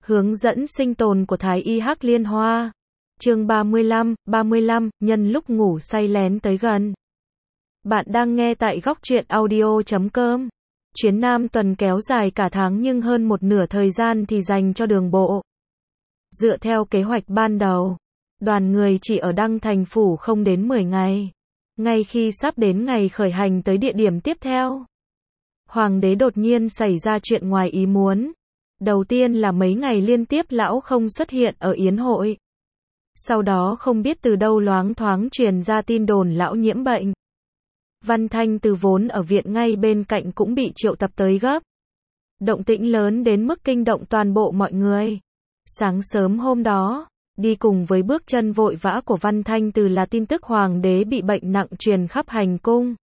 Hướng dẫn sinh tồn của Thái Y Hắc Liên Hoa. Chương 35, nhân lúc ngủ say lén tới gần. Bạn đang nghe tại góc truyện audio.com. Chuyến Nam tuần kéo dài cả tháng nhưng hơn một nửa thời gian thì dành cho đường bộ. Dựa theo kế hoạch ban đầu, đoàn người chỉ ở Đăng Thành Phủ không đến 10 ngày. Ngay khi sắp đến ngày khởi hành tới địa điểm tiếp theo, Hoàng đế đột nhiên xảy ra chuyện ngoài ý muốn. Đầu tiên là mấy ngày liên tiếp lão không xuất hiện ở yến hội. Sau đó không biết từ đâu loáng thoáng truyền ra tin đồn lão nhiễm bệnh. Văn Thanh từ vốn ở viện ngay bên cạnh cũng bị triệu tập tới gấp. Động tĩnh lớn đến mức kinh động toàn bộ mọi người. Sáng sớm hôm đó, đi cùng với bước chân vội vã của Văn Thanh từ là tin tức hoàng đế bị bệnh nặng truyền khắp hành cung.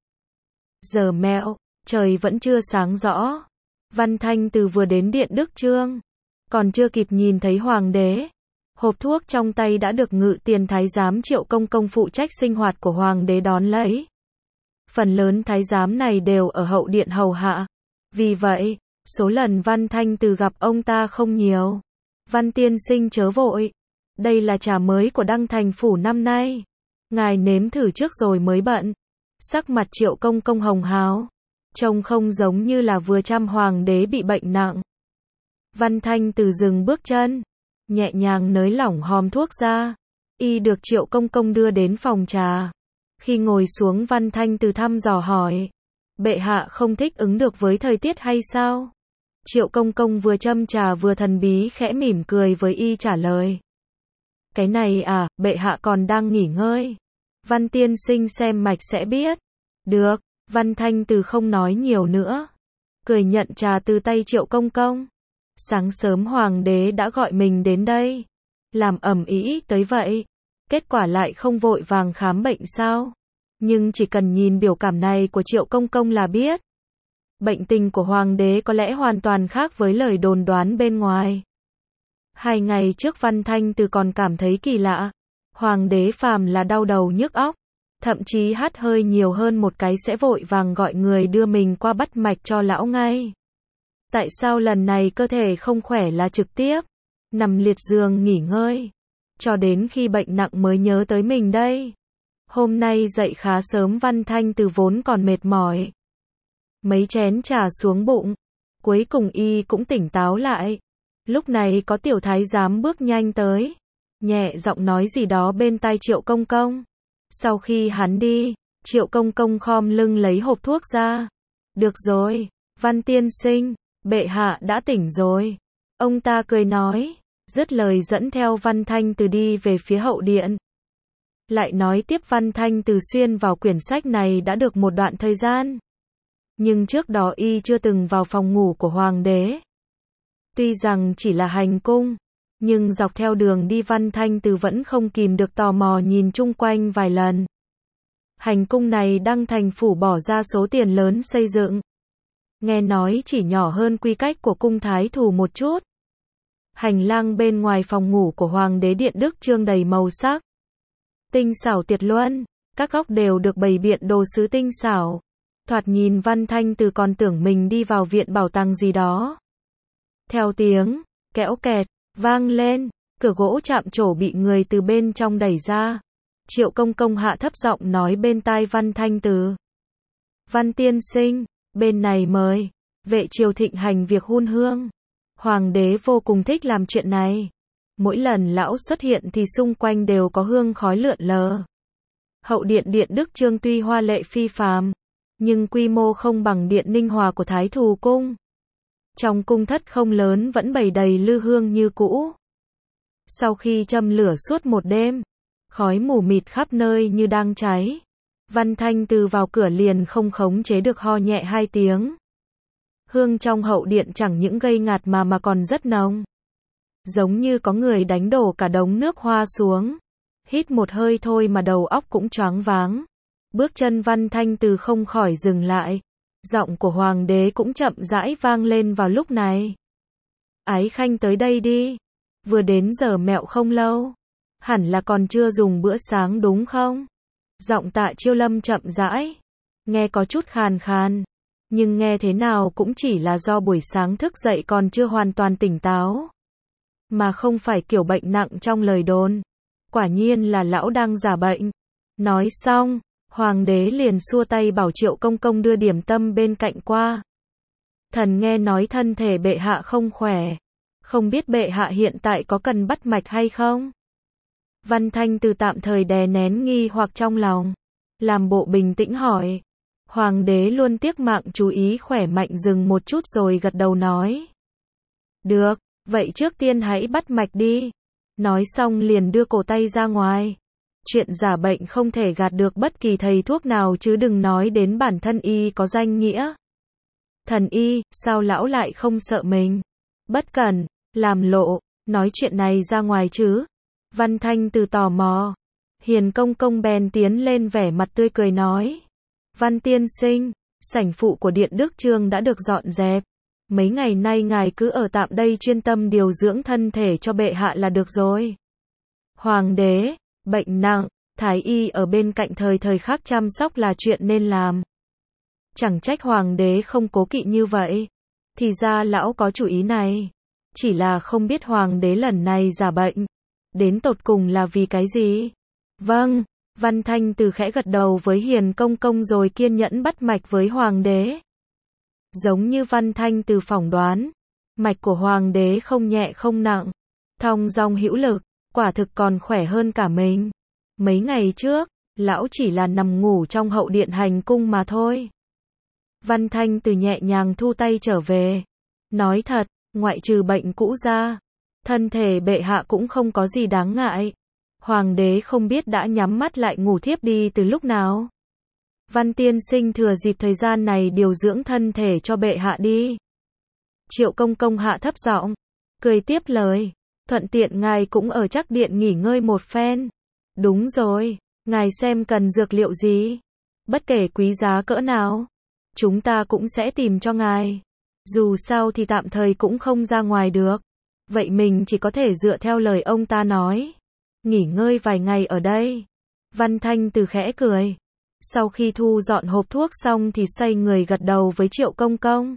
Giờ mẹo, trời vẫn chưa sáng rõ. Văn Thanh từ vừa đến điện Đức Trương, còn chưa kịp nhìn thấy hoàng đế, hộp thuốc trong tay đã được Ngự Tiền Thái giám Triệu Công Công phụ trách sinh hoạt của hoàng đế đón lấy. Phần lớn thái giám này đều ở hậu điện hầu hạ. Vì vậy, số lần Văn Thanh từ gặp ông ta không nhiều. Văn tiên sinh chớ vội. Đây là trà mới của Đăng Thành Phủ năm nay. Ngài nếm thử trước rồi mới bận. Sắc mặt Triệu Công Công hồng hào. Trông không giống như là vừa chăm hoàng đế bị bệnh nặng. Văn Thanh từ dừng bước chân, nhẹ nhàng nới lỏng hòm thuốc ra. Y được Triệu Công Công đưa đến phòng trà. Khi ngồi xuống Văn Thanh từ thăm dò hỏi. Bệ hạ không thích ứng được với thời tiết hay sao? Triệu Công Công vừa châm trà vừa thần bí khẽ mỉm cười với y trả lời. Cái này à, bệ hạ còn đang nghỉ ngơi. Văn tiên sinh xem mạch sẽ biết. Được. Văn Thanh từ không nói nhiều nữa, cười nhận trà từ tay Triệu Công Công. Sáng sớm hoàng đế đã gọi mình đến đây, làm ầm ĩ tới vậy, kết quả lại không vội vàng khám bệnh sao? Nhưng chỉ cần nhìn biểu cảm này của Triệu Công Công là biết, bệnh tình của hoàng đế có lẽ hoàn toàn khác với lời đồn đoán bên ngoài. 2 ngày trước Văn Thanh từ còn cảm thấy kỳ lạ, hoàng đế phàm là đau đầu nhức óc, thậm chí hắt hơi nhiều hơn một cái sẽ vội vàng gọi người đưa mình qua bắt mạch cho lão ngay. Tại sao lần này cơ thể không khỏe là trực tiếp nằm liệt giường nghỉ ngơi, cho đến khi bệnh nặng mới nhớ tới mình đây. Hôm nay dậy khá sớm Văn Thanh từ vốn còn mệt mỏi. Mấy chén trà xuống bụng, cuối cùng y cũng tỉnh táo lại. Lúc này có tiểu thái giám bước nhanh tới, nhẹ giọng nói gì đó bên tai Triệu Công Công. Sau khi hắn đi, Triệu Công Công khom lưng lấy hộp thuốc ra. Được rồi, Văn tiên sinh, bệ hạ đã tỉnh rồi. Ông ta cười nói, dứt lời dẫn theo Văn Thanh từ đi về phía hậu điện. Lại nói tiếp Văn Thanh từ xuyên vào quyển sách này đã được một đoạn thời gian. Nhưng trước đó y chưa từng vào phòng ngủ của hoàng đế. Tuy rằng chỉ là hành cung, nhưng dọc theo đường đi Văn Thanh từ vẫn không kìm được tò mò nhìn chung quanh vài lần. Hành cung này Đăng Thành Phủ bỏ ra số tiền lớn xây dựng. Nghe nói chỉ nhỏ hơn quy cách của cung thái thủ một chút. Hành lang bên ngoài phòng ngủ của Hoàng đế Điện Đức Trương đầy màu sắc. Tinh xảo tuyệt luân, các góc đều được bày biện đồ sứ tinh xảo. Thoạt nhìn Văn Thanh từ còn tưởng mình đi vào viện bảo tàng gì đó. Theo tiếng kéo kẹt vang lên, cửa gỗ chạm trổ bị người từ bên trong đẩy ra. Triệu Công Công hạ thấp giọng nói bên tai Văn Thanh từ. Văn tiên sinh, bên này mời. Vệ triều thịnh hành việc hun hương. Hoàng đế vô cùng thích làm chuyện này. Mỗi lần lão xuất hiện thì xung quanh đều có hương khói lượn lờ. Hậu điện Điện Đức Trương tuy hoa lệ phi phàm, nhưng quy mô không bằng điện Ninh Hòa của Thái Thù Cung. Trong cung thất không lớn vẫn bày đầy lư hương như cũ. Sau khi châm lửa suốt một đêm, khói mù mịt khắp nơi như đang cháy. Văn Thanh từ vào cửa liền không khống chế được ho nhẹ 2 tiếng. Hương trong hậu điện chẳng những gây ngạt mà còn rất nồng. Giống như có người đánh đổ cả đống nước hoa xuống. Hít một hơi thôi mà đầu óc cũng choáng váng. Bước chân Văn Thanh từ không khỏi dừng lại. Giọng của hoàng đế cũng chậm rãi vang lên vào lúc này. Ái khanh tới đây đi. Vừa đến giờ mẹo không lâu. Hẳn là còn chưa dùng bữa sáng đúng không? Giọng Tạ Chiêu Lâm chậm rãi. Nghe có chút khàn khàn. Nhưng nghe thế nào cũng chỉ là do buổi sáng thức dậy còn chưa hoàn toàn tỉnh táo. mà không phải kiểu bệnh nặng trong lời đồn. Quả nhiên là lão đang giả bệnh. Nói xong, hoàng đế liền xua tay bảo Triệu Công Công đưa điểm tâm bên cạnh qua. Thần nghe nói thân thể bệ hạ không khỏe. Không biết bệ hạ hiện tại có cần bắt mạch hay không? Văn Thanh Từ tạm thời đè nén nghi hoặc trong lòng. Làm bộ bình tĩnh hỏi. Hoàng đế luôn tiếc mạng chú ý khỏe mạnh dừng một chút rồi gật đầu nói. Được, vậy trước tiên hãy bắt mạch đi. Nói xong liền đưa cổ tay ra ngoài. Chuyện giả bệnh không thể gạt được bất kỳ thầy thuốc nào chứ đừng nói đến bản thân y có danh nghĩa. Thần y, sao lão lại không sợ mình? Bất cẩn, làm lộ, nói chuyện này ra ngoài chứ? Văn Thanh Từ tò mò. Hiền Công Công bèn tiến lên vẻ mặt tươi cười nói. Văn tiên sinh, sảnh phụ của Điện Đức Chương đã được dọn dẹp. Mấy ngày nay ngài cứ ở tạm đây chuyên tâm điều dưỡng thân thể cho bệ hạ là được rồi. Hoàng đế, bệnh nặng, thái y ở bên cạnh thời thời khắc chăm sóc là chuyện nên làm. Chẳng trách hoàng đế không cố kỵ như vậy. Thì ra lão có chủ ý này. Chỉ là không biết hoàng đế lần này giả bệnh. Đến tột cùng là vì cái gì? Vâng, Văn Thanh Từ khẽ gật đầu với Hiền Công Công rồi kiên nhẫn bắt mạch với hoàng đế. Giống như Văn Thanh Từ phỏng đoán, mạch của hoàng đế không nhẹ không nặng, thong dong hữu lực, quả thực còn khỏe hơn cả mình. Mấy ngày trước, lão chỉ là nằm ngủ trong hậu điện hành cung mà thôi. Văn Thanh Từ nhẹ nhàng thu tay trở về. Nói thật, ngoại trừ bệnh cũ ra, thân thể bệ hạ cũng không có gì đáng ngại. Hoàng đế không biết đã nhắm mắt lại ngủ thiếp đi từ lúc nào. Văn tiên sinh thừa dịp thời gian này điều dưỡng thân thể cho bệ hạ đi. Triệu Công Công hạ thấp giọng, cười tiếp lời. Thuận tiện ngài cũng ở Trắc Điện nghỉ ngơi một phen. Đúng rồi, ngài xem cần dược liệu gì. Bất kể quý giá cỡ nào, chúng ta cũng sẽ tìm cho ngài. Dù sao thì tạm thời cũng không ra ngoài được. Vậy mình chỉ có thể dựa theo lời ông ta nói. Nghỉ ngơi vài ngày ở đây. Văn Thanh Từ khẽ cười. Sau khi thu dọn hộp thuốc xong thì xoay người gật đầu với Triệu Công Công.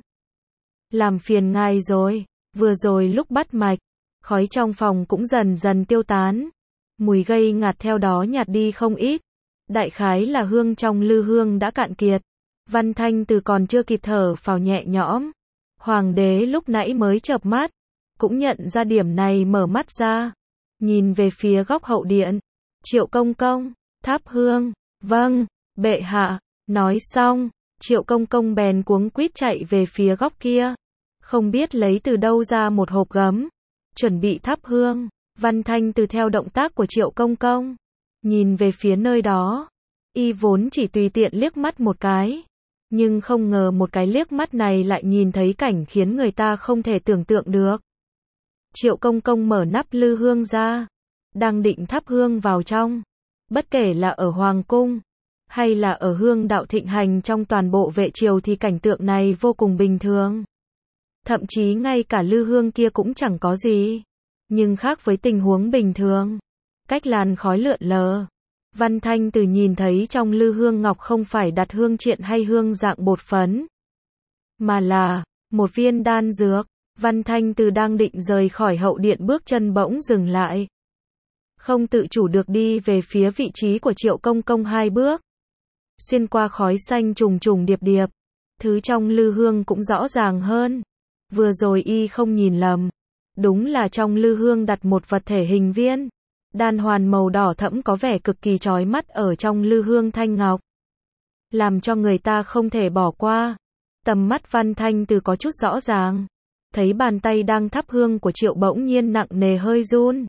Làm phiền ngài rồi. Vừa rồi lúc bắt mạch, khói trong phòng cũng dần dần tiêu tán. Mùi gây ngạt theo đó nhạt đi không ít. Đại khái là hương trong lư hương đã cạn kiệt. Văn Thanh Từ còn chưa kịp thở phào nhẹ nhõm. Hoàng đế lúc nãy mới chợp mắt, cũng nhận ra điểm này mở mắt ra. Nhìn về phía góc hậu điện. Triệu Công Công, thắp hương. Vâng, bệ hạ. Nói xong, Triệu Công Công bèn cuống quýt chạy về phía góc kia. Không biết lấy từ đâu ra một hộp gấm. Chuẩn bị thắp hương. Văn Thanh Từ theo động tác của Triệu Công Công. Nhìn về phía nơi đó. Y vốn chỉ tùy tiện liếc mắt một cái. Nhưng không ngờ một cái liếc mắt này lại nhìn thấy cảnh khiến người ta không thể tưởng tượng được. Triệu Công Công mở nắp lư hương ra. Đang định thắp hương vào trong. Bất kể là ở Hoàng Cung, hay là ở hương đạo thịnh hành trong toàn bộ vệ triều thì cảnh tượng này vô cùng bình thường. Thậm chí ngay cả lư hương kia cũng chẳng có gì. Nhưng khác với tình huống bình thường. Cách làn khói lượn lờ. Văn Thanh Từ nhìn thấy trong lư hương ngọc không phải đặt hương triện hay hương dạng bột phấn. Mà là một viên đan dược. Văn Thanh Từ đang định rời khỏi hậu điện bước chân bỗng dừng lại. Không tự chủ được đi về phía vị trí của Triệu Công Công 2 bước. Xuyên qua khói xanh trùng trùng điệp điệp. Thứ trong lư hương cũng rõ ràng hơn. Vừa rồi y không nhìn lầm. Đúng là trong lư hương đặt một vật thể hình viên. Đan hoàn màu đỏ thẫm có vẻ cực kỳ chói mắt ở trong lư hương thanh ngọc. Làm cho người ta không thể bỏ qua. Tầm mắt Văn Thanh Từ có chút rõ ràng. Thấy bàn tay đang thắp hương của Triệu bỗng nhiên nặng nề hơi run.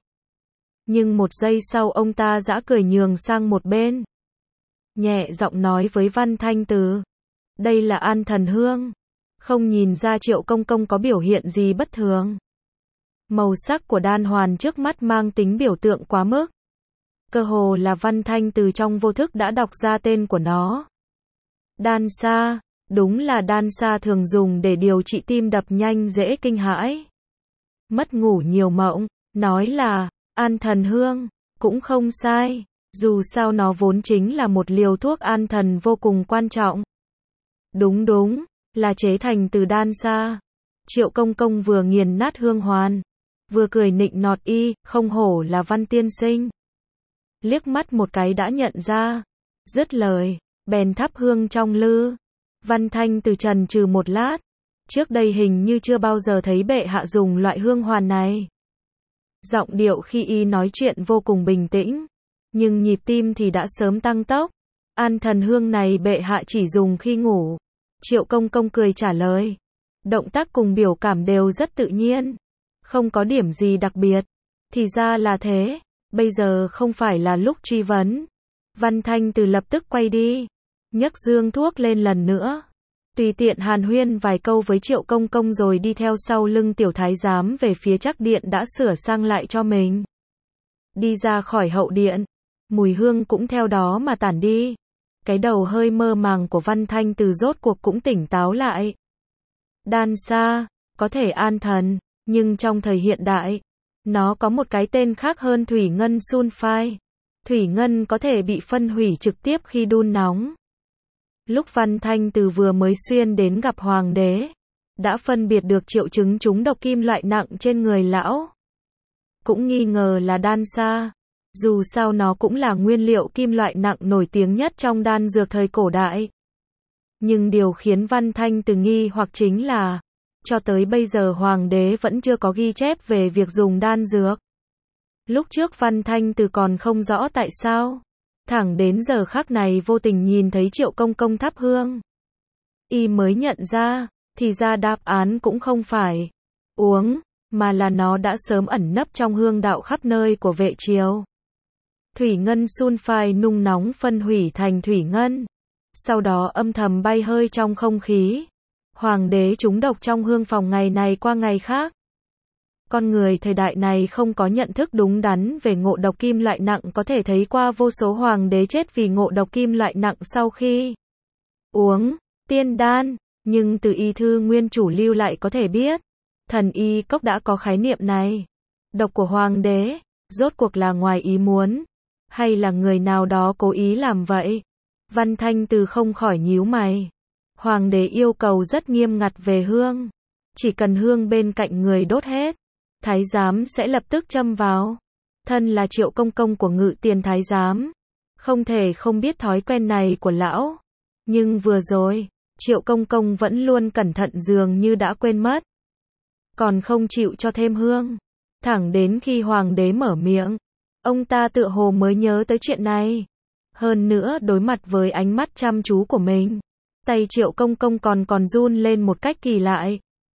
Nhưng một giây sau ông ta giã cười nhường sang một bên. Nhẹ giọng nói với Văn Thanh Từ. Đây là An Thần Hương. Không nhìn ra Triệu Công Công có biểu hiện gì bất thường. Màu sắc của đan hoàn trước mắt mang tính biểu tượng quá mức. Cơ hồ là Văn Thanh Từ trong vô thức đã đọc ra tên của nó. Đan sa, đúng là đan sa thường dùng để điều trị tim đập nhanh dễ kinh hãi. Mất ngủ nhiều mộng, nói là An Thần Hương, cũng không sai, dù sao nó vốn chính là một liều thuốc an thần vô cùng quan trọng. Đúng, là chế thành từ đan sa. Triệu Công Công vừa nghiền nát hương hoàn, vừa cười nịnh nọt y, không hổ là Văn tiên sinh. Liếc mắt một cái đã nhận ra. Dứt lời, bèn thắp hương trong lư. Văn Thanh Từ chần chừ một lát. Trước đây hình như chưa bao giờ thấy bệ hạ dùng loại hương hoàn này. Giọng điệu khi y nói chuyện vô cùng bình tĩnh, nhưng nhịp tim thì đã sớm tăng tốc. An thần hương này bệ hạ chỉ dùng khi ngủ. Triệu Công Công cười trả lời. Động tác cùng biểu cảm đều rất tự nhiên, không có điểm gì đặc biệt. Thì ra là thế, bây giờ không phải là lúc truy vấn. Văn Thanh Từ lập tức quay đi, nhấc dương thuốc lên lần nữa. Tùy tiện hàn huyên vài câu với Triệu Công Công rồi đi theo sau lưng tiểu thái giám về phía Trác điện đã sửa sang lại cho mình. Đi ra khỏi hậu điện, mùi hương cũng theo đó mà tản đi. Cái đầu hơi mơ màng của Văn Thanh Từ rốt cuộc cũng tỉnh táo lại. Đan sa, có thể an thần, nhưng trong thời hiện đại, nó có một cái tên khác hơn thủy ngân sulfide. Thủy ngân có thể bị phân hủy trực tiếp khi đun nóng. Lúc Văn Thanh Từ vừa mới xuyên đến gặp hoàng đế, đã phân biệt được triệu chứng trúng độc kim loại nặng trên người lão. Cũng nghi ngờ là đan sa, dù sao nó cũng là nguyên liệu kim loại nặng nổi tiếng nhất trong đan dược thời cổ đại. Nhưng điều khiến Văn Thanh Từ nghi hoặc chính là, cho tới bây giờ hoàng đế vẫn chưa có ghi chép về việc dùng đan dược. Lúc trước Văn Thanh Từ còn không rõ tại sao, thẳng đến giờ khắc này vô tình nhìn thấy Triệu Công Công thắp hương, y mới nhận ra, thì ra đáp án cũng không phải uống, mà là nó đã sớm ẩn nấp trong hương đạo khắp nơi của vệ triều. Thủy ngân sulfide nung nóng phân hủy thành thủy ngân, sau đó âm thầm bay hơi trong không khí. Hoàng đế trúng độc trong hương phòng ngày này qua ngày khác. Con người thời đại này không có nhận thức đúng đắn về ngộ độc kim loại nặng, có thể thấy qua vô số hoàng đế chết vì ngộ độc kim loại nặng sau khi uống tiên đan, nhưng từ y thư nguyên chủ lưu lại có thể biết, thần y cốc đã có khái niệm này. Độc của hoàng đế, rốt cuộc là ngoài ý muốn, hay là người nào đó cố ý làm vậy? Văn Thanh Từ không khỏi nhíu mày. Hoàng đế yêu cầu rất nghiêm ngặt về hương. Chỉ cần hương bên cạnh người đốt hết, thái giám sẽ lập tức châm vào. Thân là Triệu Công Công của Ngự Tiền thái giám, không thể không biết thói quen này của lão. Nhưng vừa rồi, Triệu Công Công vẫn luôn cẩn thận dường như đã quên mất. Còn không chịu cho thêm hương. Thẳng đến khi hoàng đế mở miệng, ông ta tựa hồ mới nhớ tới chuyện này. Hơn nữa đối mặt với ánh mắt chăm chú của mình, tay Triệu Công Công còn run lên một cách kỳ lạ.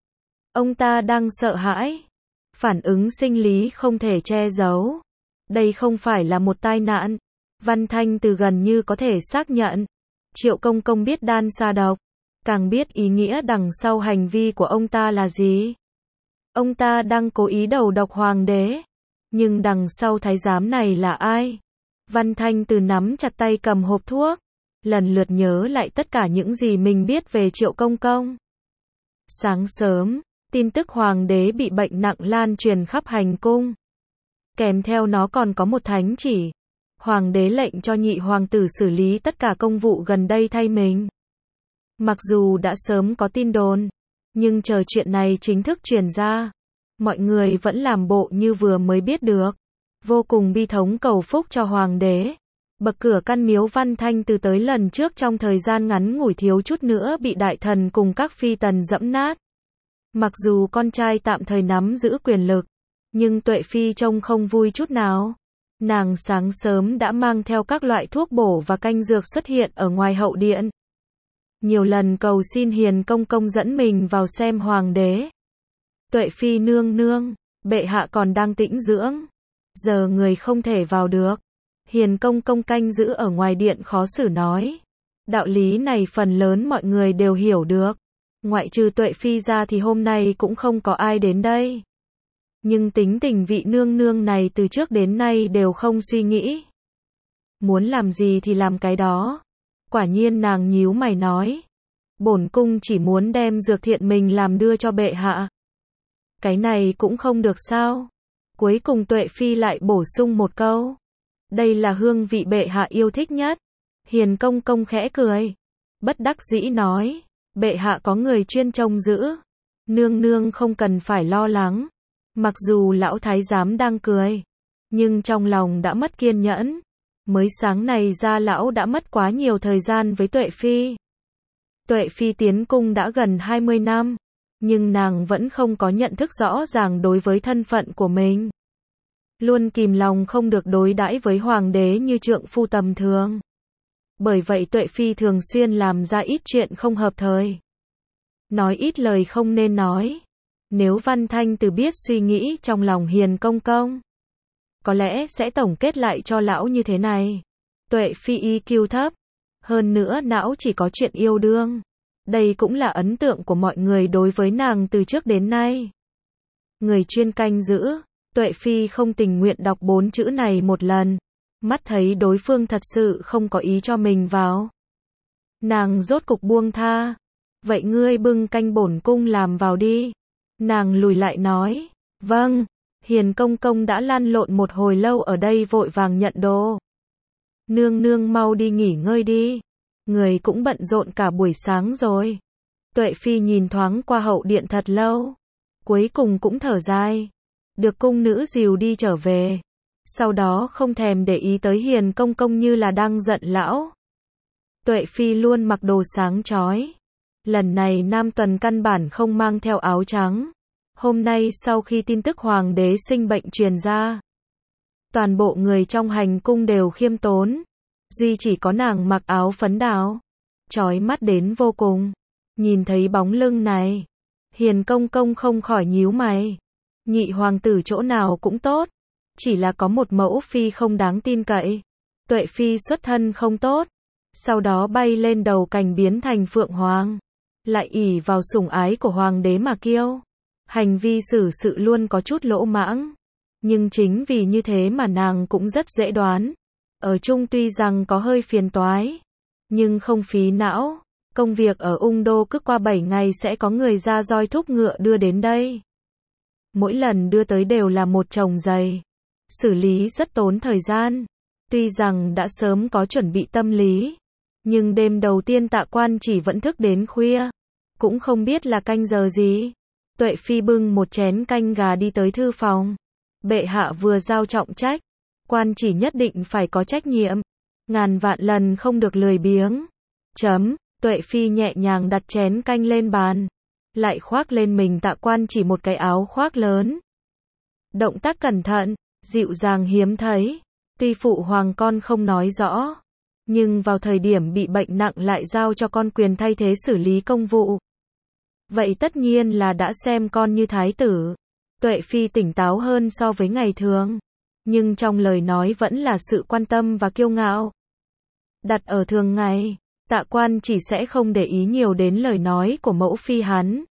Ông ta đang sợ hãi. Phản ứng sinh lý không thể che giấu. Đây không phải là một tai nạn. Văn Thanh Từ gần như có thể xác nhận. Triệu Công Công biết đan sa độc, càng biết ý nghĩa đằng sau hành vi của ông ta là gì. Ông ta đang cố ý đầu độc hoàng đế. Nhưng đằng sau thái giám này là ai? Văn Thanh Từ nắm chặt tay cầm hộp thuốc, lần lượt nhớ lại tất cả những gì mình biết về Triệu Công Công. Sáng sớm, tin tức hoàng đế bị bệnh nặng lan truyền khắp hành cung. Kèm theo nó còn có một thánh chỉ. Hoàng đế lệnh cho nhị hoàng tử xử lý tất cả công vụ gần đây thay mình. Mặc dù đã sớm có tin đồn, nhưng chờ chuyện này chính thức truyền ra, mọi người vẫn làm bộ như vừa mới biết được. Vô cùng bi thống cầu phúc cho hoàng đế. Bậc cửa căn miếu Văn Thanh Từ tới lần trước trong thời gian ngắn ngủi thiếu chút nữa bị đại thần cùng các phi tần dẫm nát. Mặc dù con trai tạm thời nắm giữ quyền lực, nhưng Tuệ Phi trông không vui chút nào. Nàng sáng sớm đã mang theo các loại thuốc bổ và canh dược xuất hiện ở ngoài hậu điện. Nhiều lần cầu xin Hiền Công Công dẫn mình vào xem hoàng đế. Tuệ Phi nương nương, bệ hạ còn đang tĩnh dưỡng, giờ người không thể vào được. Hiền Công Công canh giữ ở ngoài điện khó xử nói. Đạo lý này phần lớn mọi người đều hiểu được. Ngoại trừ Tuệ Phi ra thì hôm nay cũng không có ai đến đây. Nhưng tính tình vị nương nương này từ trước đến nay đều không suy nghĩ. Muốn làm gì thì làm cái đó. Quả nhiên nàng nhíu mày nói. Bổn cung chỉ muốn đem dược thiện mình làm đưa cho bệ hạ. Cái này cũng không được sao? Cuối cùng Tuệ Phi lại bổ sung một câu. Đây là hương vị bệ hạ yêu thích nhất. Hiền Công Công khẽ cười. Bất đắc dĩ nói. Bệ hạ có người chuyên trông giữ. Nương nương không cần phải lo lắng. Mặc dù lão thái giám đang cười, nhưng trong lòng đã mất kiên nhẫn. Mới sáng này ra lão đã mất quá nhiều thời gian với Tuệ Phi. Tuệ Phi tiến cung đã gần 20 năm, nhưng nàng vẫn không có nhận thức rõ ràng đối với thân phận của mình. Luôn kìm lòng không được đối đãi với hoàng đế như trượng phu tầm thường. Bởi vậy Tuệ Phi thường xuyên làm ra ít chuyện không hợp thời. Nói ít lời không nên nói. Nếu Văn Thanh Từ biết suy nghĩ trong lòng Hiền công công, có lẽ sẽ tổng kết lại cho lão như thế này. Tuệ Phi EQ thấp, hơn nữa não chỉ có chuyện yêu đương. Đây cũng là ấn tượng của mọi người đối với nàng từ trước đến nay. Người chuyên canh giữ, Tuệ Phi không tình nguyện đọc 4 chữ này một lần. Mắt thấy đối phương thật sự không có ý cho mình vào. Nàng rốt cục buông tha. Vậy ngươi bưng canh bổn cung làm vào đi. Nàng lùi lại nói. Vâng. Hiền công công đã lăn lộn một hồi lâu ở đây vội vàng nhận đồ. Nương nương mau đi nghỉ ngơi đi. Người cũng bận rộn cả buổi sáng rồi. Tuệ Phi nhìn thoáng qua hậu điện thật lâu. Cuối cùng cũng thở dài. Được cung nữ dìu đi trở về. Sau đó không thèm để ý tới Hiền công công như là đang giận lão. Tuệ Phi luôn mặc đồ sáng chói. Lần này Nam Tuần căn bản không mang theo áo trắng. Hôm nay sau khi tin tức hoàng đế sinh bệnh truyền ra, toàn bộ người trong hành cung đều khiêm tốn. Duy chỉ có nàng mặc áo phấn đào, chói mắt đến vô cùng. Nhìn thấy bóng lưng này, Hiền công công không khỏi nhíu mày. Nhị hoàng tử chỗ nào cũng tốt, chỉ là có một mẫu phi không đáng tin cậy. Tuệ Phi xuất thân không tốt, sau đó bay lên đầu cành biến thành phượng hoàng, lại ỷ vào sủng ái của hoàng đế mà kiêu. Hành vi xử sự luôn có chút lỗ mãng, nhưng chính vì như thế mà nàng cũng rất dễ đoán. Ở chung tuy rằng có hơi phiền toái, nhưng không phí não. Công việc ở Ung Đô cứ qua 7 ngày sẽ có người ra roi thúc ngựa đưa đến đây. Mỗi lần đưa tới đều là một chồng giày. Xử lý rất tốn thời gian. Tuy rằng đã sớm có chuẩn bị tâm lý, nhưng đêm đầu tiên Tạ Quan chỉ vẫn thức đến khuya. Cũng không biết là canh giờ gì. Tuệ Phi bưng một chén canh gà đi tới thư phòng. Bệ hạ vừa giao trọng trách, quan chỉ nhất định phải có trách nhiệm. Ngàn vạn lần không được lười biếng. Tuệ Phi nhẹ nhàng đặt chén canh lên bàn, lại khoác lên mình Tạ Quan chỉ một cái áo khoác lớn. Động tác cẩn thận, dịu dàng hiếm thấy. Tuy phụ hoàng con không nói rõ, nhưng vào thời điểm bị bệnh nặng lại giao cho con quyền thay thế xử lý công vụ. Vậy tất nhiên là đã xem con như thái tử. Tuệ Phi tỉnh táo hơn so với ngày thường, nhưng trong lời nói vẫn là sự quan tâm và kiêu ngạo. Đặt ở thường ngày, Tạ Quan chỉ sẽ không để ý nhiều đến lời nói của mẫu phi hắn.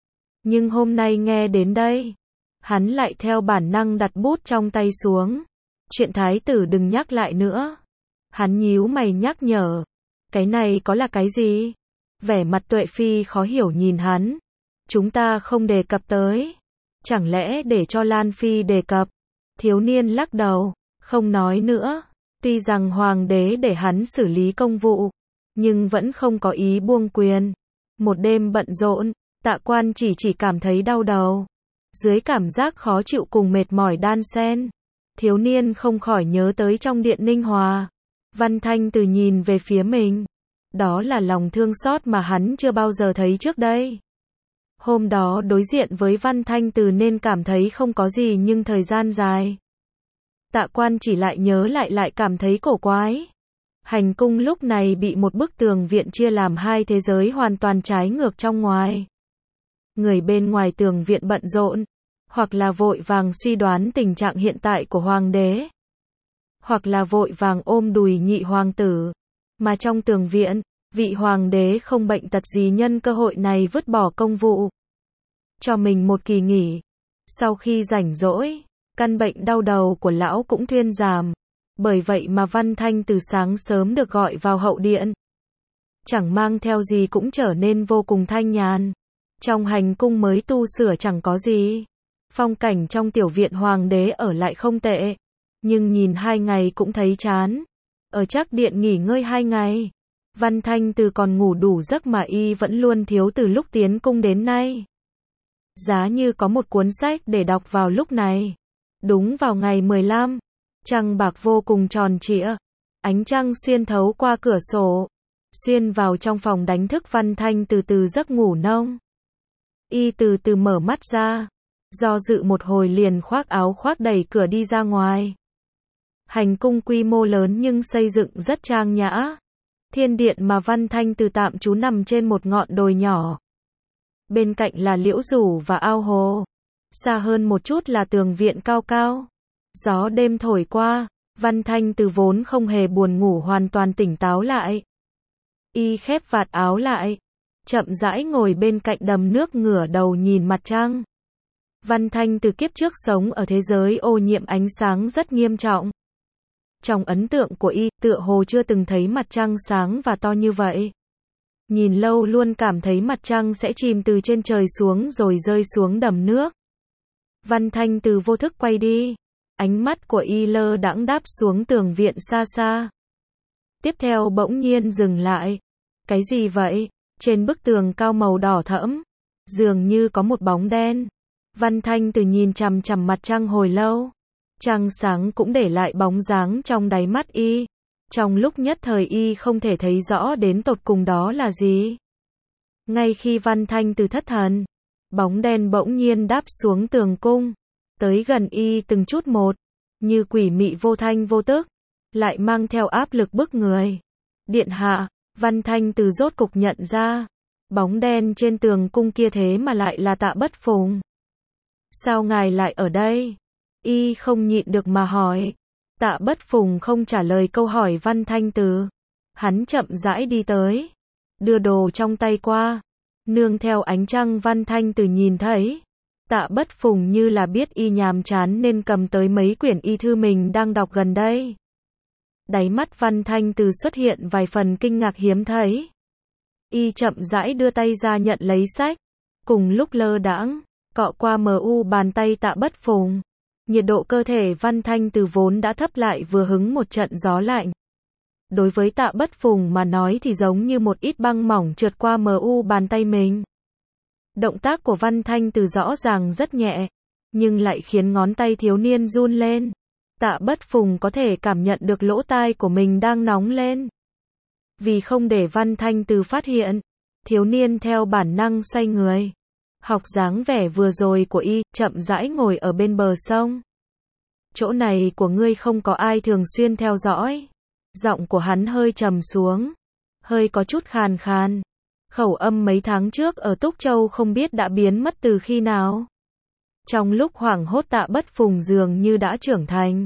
Nhưng hôm nay nghe đến đây, hắn lại theo bản năng đặt bút trong tay xuống. Chuyện thái tử đừng nhắc lại nữa. Hắn nhíu mày nhắc nhở. Cái này có là cái gì? Vẻ mặt Tuệ Phi khó hiểu nhìn hắn. Chúng ta không đề cập tới. Chẳng lẽ để cho Lan Phi đề cập? Thiếu niên lắc đầu, không nói nữa. Tuy rằng hoàng đế để hắn xử lý công vụ, nhưng vẫn không có ý buông quyền. Một đêm bận rộn, Tạ Quan chỉ cảm thấy đau đầu. Dưới cảm giác khó chịu cùng mệt mỏi đan xen, thiếu niên không khỏi nhớ tới trong điện Ninh Hòa. Văn Thanh Từ nhìn về phía mình. Đó là lòng thương xót mà hắn chưa bao giờ thấy trước đây. Hôm đó đối diện với Văn Thanh Từ nên cảm thấy không có gì, nhưng thời gian dài, Tạ Quan chỉ lại nhớ lại cảm thấy cổ quái. Hành cung lúc này bị một bức tường viện chia làm hai thế giới hoàn toàn trái ngược trong ngoài. Người bên ngoài tường viện bận rộn, hoặc là vội vàng suy đoán tình trạng hiện tại của hoàng đế, hoặc là vội vàng ôm đùi nhị hoàng tử. Mà trong tường viện, vị hoàng đế không bệnh tật gì nhân cơ hội này vứt bỏ công vụ, cho mình một kỳ nghỉ. Sau khi rảnh rỗi, căn bệnh đau đầu của lão cũng thuyên giảm. Bởi vậy mà Văn Thanh từ sáng sớm được gọi vào hậu điện. Chẳng mang theo gì cũng trở nên vô cùng thanh nhàn. Trong hành cung mới tu sửa chẳng có gì. Phong cảnh trong tiểu viện hoàng đế ở lại không tệ. Nhưng nhìn 2 ngày cũng thấy chán. Ở Trác điện nghỉ ngơi 2 ngày. Văn Thanh từ còn ngủ đủ giấc mà y vẫn luôn thiếu từ lúc tiến cung đến nay. Giá như có một cuốn sách để đọc vào lúc này. Đúng vào ngày 15, trăng bạc vô cùng tròn trịa. Ánh trăng xuyên thấu qua cửa sổ, xuyên vào trong phòng đánh thức Văn Thanh từ từ giấc ngủ nông. Y từ từ mở mắt ra, do dự một hồi liền khoác áo khoác đẩy cửa đi ra ngoài. Hành cung quy mô lớn nhưng xây dựng rất trang nhã. Thiên điện mà Văn Thanh từ tạm trú nằm trên một ngọn đồi nhỏ. Bên cạnh là liễu rủ và ao hồ. Xa hơn một chút là tường viện cao cao. Gió đêm thổi qua, Văn Thanh từ vốn không hề buồn ngủ hoàn toàn tỉnh táo lại. Y khép vạt áo lại, chậm rãi ngồi bên cạnh đầm nước ngửa đầu nhìn mặt trăng. Văn Thanh từ kiếp trước sống ở thế giới ô nhiễm ánh sáng rất nghiêm trọng. Trong ấn tượng của Y, tựa hồ chưa từng thấy mặt trăng sáng và to như vậy. Nhìn lâu luôn cảm thấy mặt trăng sẽ chìm từ trên trời xuống rồi rơi xuống đầm nước. Văn Thanh từ vô thức quay đi. Ánh mắt của Y lơ đãng đáp xuống tường viện xa xa. Tiếp theo bỗng nhiên dừng lại. Cái gì vậy? Trên bức tường cao màu đỏ thẫm, dường như có một bóng đen. Văn Thanh từ nhìn chằm chằm mặt trăng hồi lâu. Trăng sáng cũng để lại bóng dáng trong đáy mắt Y. Trong lúc nhất thời Y không thể thấy rõ đến tột cùng đó là gì. Ngay khi Văn Thanh từ thất thần, bóng đen bỗng nhiên đáp xuống tường cung, tới gần Y từng chút một, như quỷ mị vô thanh vô tức, lại mang theo áp lực bức người. Điện hạ, Văn Thanh từ rốt cục nhận ra, bóng đen trên tường cung kia thế mà lại là Tạ Bất Phùng. Sao ngài lại ở đây? Y không nhịn được mà hỏi. Tạ Bất Phùng không trả lời câu hỏi Văn Thanh từ. Hắn chậm rãi đi tới, đưa đồ trong tay qua. Nương theo ánh trăng Văn Thanh từ nhìn thấy. Tạ Bất Phùng như là biết Y nhàm chán nên cầm tới mấy quyển y thư mình đang đọc gần đây. Đáy mắt Văn Thanh từ xuất hiện vài phần kinh ngạc hiếm thấy. Y chậm rãi đưa tay ra nhận lấy sách. Cùng lúc lơ đãng, cọ qua bàn tay Tạ Bất Phùng. Nhiệt độ cơ thể Văn Thanh từ vốn đã thấp lại vừa hứng một trận gió lạnh. Đối với Tạ Bất Phùng mà nói thì giống như một ít băng mỏng trượt qua bàn tay mình. Động tác của Văn Thanh từ rõ ràng rất nhẹ, nhưng lại khiến ngón tay thiếu niên run lên. Tạ Bất Phùng có thể cảm nhận được lỗ tai của mình đang nóng lên. Vì không để Văn Thanh từ phát hiện, thiếu niên theo bản năng xoay người. Học dáng vẻ vừa rồi của Y, chậm rãi ngồi ở bên bờ sông. Chỗ này của ngươi không có ai thường xuyên theo dõi. Giọng của hắn hơi trầm xuống, hơi có chút khàn khàn. Khẩu âm mấy tháng trước ở Túc Châu không biết đã biến mất từ khi nào. Trong lúc hoảng hốt Tạ Bất Phùng dường như đã trưởng thành.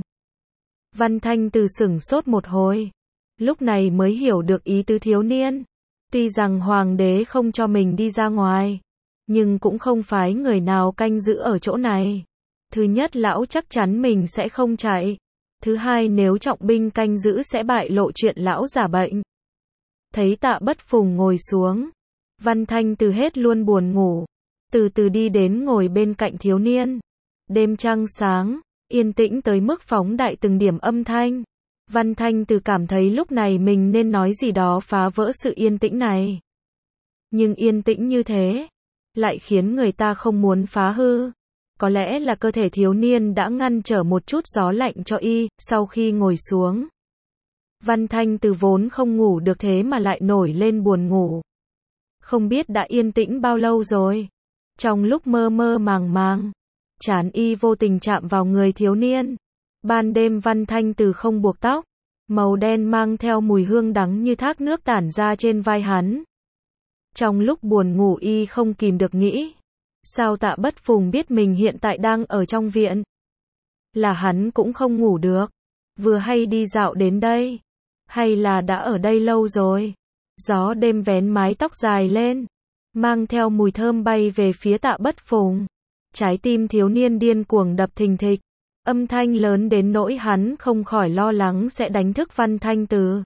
Văn Thanh từ sửng sốt một hồi, lúc này mới hiểu được ý tứ thiếu niên. Tuy rằng hoàng đế không cho mình đi ra ngoài, nhưng cũng không phái người nào canh giữ ở chỗ này. Thứ nhất, lão chắc chắn mình sẽ không chạy. Thứ hai, nếu trọng binh canh giữ sẽ bại lộ chuyện lão giả bệnh. Thấy Tạ Bất Phùng ngồi xuống, Văn Thanh từ hết luôn buồn ngủ, từ từ đi đến ngồi bên cạnh thiếu niên. Đêm trăng sáng, yên tĩnh tới mức phóng đại từng điểm âm thanh. Văn Thanh từ cảm thấy lúc này mình nên nói gì đó phá vỡ sự yên tĩnh này. Nhưng yên tĩnh như thế, lại khiến người ta không muốn phá hư. Có lẽ là cơ thể thiếu niên đã ngăn trở một chút gió lạnh cho Y. Sau khi ngồi xuống, Văn Thanh từ vốn không ngủ được thế mà lại nổi lên buồn ngủ. Không biết đã yên tĩnh bao lâu rồi. Trong lúc mơ mơ màng màng, trán Y vô tình chạm vào người thiếu niên. Ban đêm Văn Thanh từ không buộc tóc, màu đen mang theo mùi hương đắng như thác nước tản ra trên vai hắn. Trong lúc buồn ngủ Y không kìm được nghĩ, sao Tạ Bất Phùng biết mình hiện tại đang ở trong viện? Là hắn cũng không ngủ được, vừa hay đi dạo đến đây, hay là đã ở đây lâu rồi? Gió đêm vén mái tóc dài lên, mang theo mùi thơm bay về phía Tạ Bất Phùng. Trái tim thiếu niên điên cuồng đập thình thịch, âm thanh lớn đến nỗi hắn không khỏi lo lắng sẽ đánh thức Văn Thanh từ.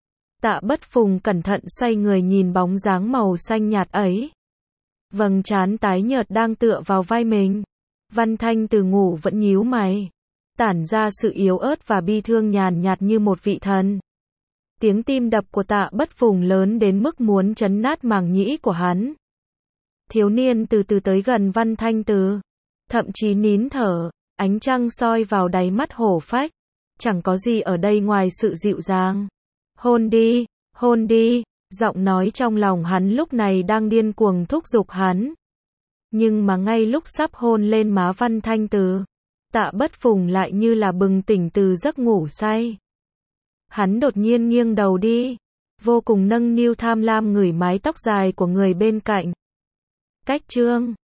Tạ Bất Phùng cẩn thận xoay người nhìn bóng dáng màu xanh nhạt ấy. Vầng trán tái nhợt đang tựa vào vai mình. Văn Thanh từ ngủ vẫn nhíu mày, tản ra sự yếu ớt và bi thương nhàn nhạt như một vị thần. Tiếng tim đập của Tạ Bất Phùng lớn đến mức muốn chấn nát màng nhĩ của hắn. Thiếu niên từ từ tới gần Văn Thanh Từ, thậm chí nín thở, ánh trăng soi vào đáy mắt hổ phách. Chẳng có gì ở đây ngoài sự dịu dàng. Hôn đi, giọng nói trong lòng hắn lúc này đang điên cuồng thúc giục hắn. Nhưng mà ngay lúc sắp hôn lên má Văn Thanh Từ, Tạ Bất Phùng lại như là bừng tỉnh từ giấc ngủ say. Hắn đột nhiên nghiêng đầu đi, vô cùng nâng niu tham lam ngửi mái tóc dài của người bên cạnh. Cách chương